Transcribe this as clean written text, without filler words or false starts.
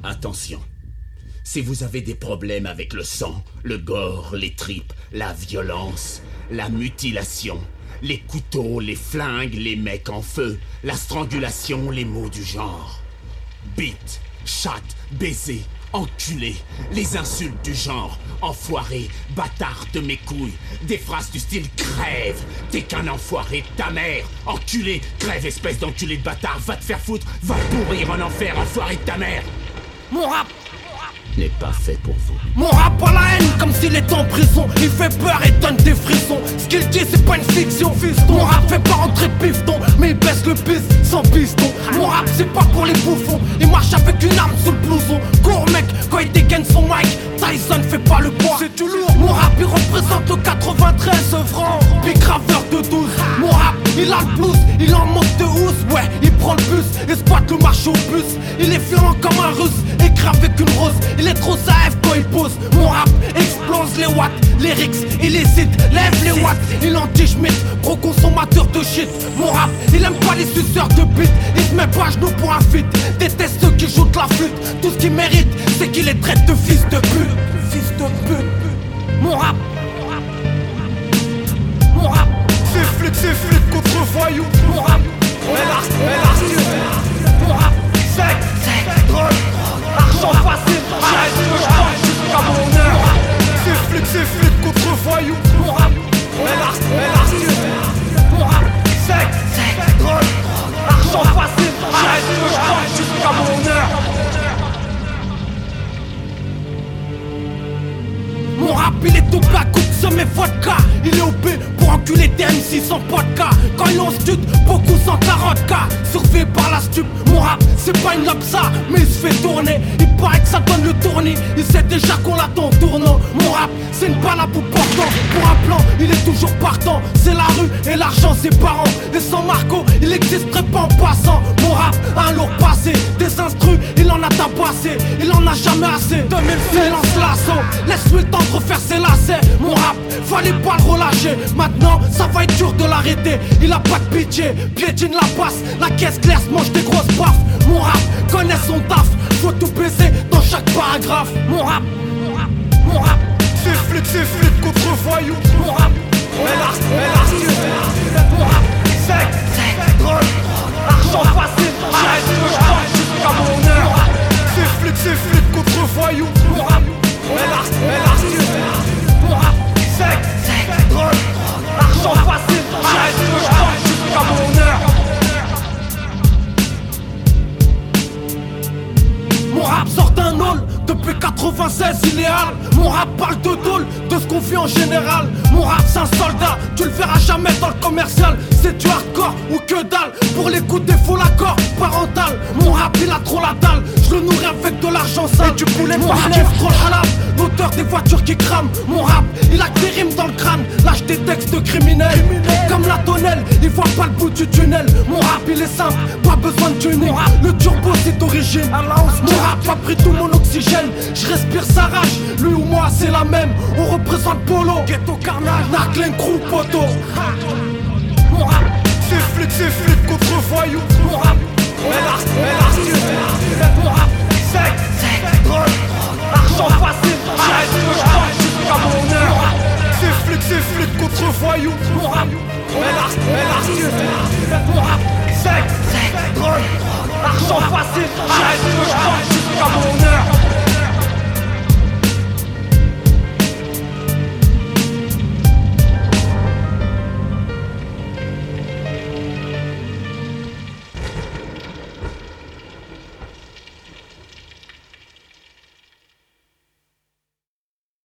Attention. Si vous avez des problèmes avec le sang, le gore, les tripes, la violence, la mutilation, les couteaux, les flingues, les mecs en feu, la strangulation, les mots du genre. Bite, chatte, baiser, enculé, les insultes du genre, enfoiré, bâtard de mes couilles, des phrases du style crève, t'es qu'un enfoiré de ta mère, enculé, crève espèce d'enculé de bâtard, va te faire foutre, va pourrir en enfer, enfoiré de ta mère. Mon rap n'est pas fait pour vous. Mon rap a la haine comme s'il était en prison. Il fait peur et donne des frissons. Ce qu'il dit c'est pas une fiction. Mon rap fait pas rentrer piston, mais il baisse le piste sans piston. Mon rap c'est pas pour les bouffons. Il marche avec une arme sous le blouson. Cours mec, quand il dégaine son mic, Tyson fait pas le poids. C'est tout lourd. Mon rap il représente le 93 francs. Big graveur de 12. Mon rap il a le blues, il en monte de housse. Ouais, il prend le bus et squatte le marché au bus. Il est violent comme un russe, écrit avec une rose. Il est trop safe quand il pose. Mon rap explose les watts, les rix illicite, lève les watts. Il anti-schmitt, gros consommateur de shit. Mon rap, il aime pas les suceurs de bite. Il se met pas à genoux pour un feat. Déteste ceux qui jouent de la flûte. Tout ce qu'il mérite, c'est qu'il les traite de fils de pute. Fils de pute. Mon rap, mon rap, c'est flic contre voyou. Mon rap, mon rap, sec, drogue, argent facile, j'arrête ce que je pense jusqu'à mon heure. C'est flic contre voyou. Mon rap, mon rap, sec, drogue, argent facile, j'arrête ce que je pense jusqu'à mon heure. Mon rap il est au plat, coupe semé vodka. Il est OP pour enculer des MC sans podcast. Quand ils ont stud, beaucoup sans carotte K. Surveillé par la stup, mon rap c'est pas une lopsa, mais il se fait tourner. Il paraît que ça donne le tournis. Il sait déjà qu'on l'attend en tournant. Mon rap c'est une balle à bout portant. Pour un plan, il est toujours partant. C'est la rue et l'argent ses parents. Et sans Marco, il existerait pas en passant. Mon rap a un lourd passé. Des instrus, il en a tabassé. Il en a jamais assez. 2006 lance l'assaut. Laisse-lui le temps de refaire ses lacets. Mon rap, fallait pas le relâcher. Maintenant, ça va être dur de l'arrêter. Il a pas de pitié, piétine la passe. La caisse claire se mange des grosses baffes. Mon rap connaît son taf. Faut tout baiser dans chaque paragraphe. Mon rap, mon rap, c'est flic contre voyou. Mon rap, mon rap, sec, drogue, argent facile, j'arrête ce que je pense jusqu'à mon heure. C'est flic contre voyou. Mon rap, mon rap, sec, drogue, argent facile, j'arrête ce que je pense jusqu'à mon heure. Mon rap sort d'un hall, depuis 96 il est hal. Mon rap parle de dôle, de ce qu'on fait en général. Mon rap c'est un soldat, tu le verras jamais dans le commercial. C'est du hardcore ou que dalle, pour les coups faut l'accord parental. Mon rap il a trop la dalle, je le nourris avec de l'argent sale. Et du poulet mon rap trop le halal, l'auteur des voitures qui crament. Mon rap il a que des rimes dans le crâne, lâche des textes de criminels. Comme la tonnelle, il voit pas le bout du tunnel. Mon rap il est simple, pas besoin de tuner. Le turbo c'est d'origine, mon rap a pris tout mon oxygène. Je respire sa rage, lui ou moi c'est la même. On représente Polo, Ghetto Carnage, Narclen Crew, Poto. Mon rap, c'est flic contre voyou. Mon rap, mon rap,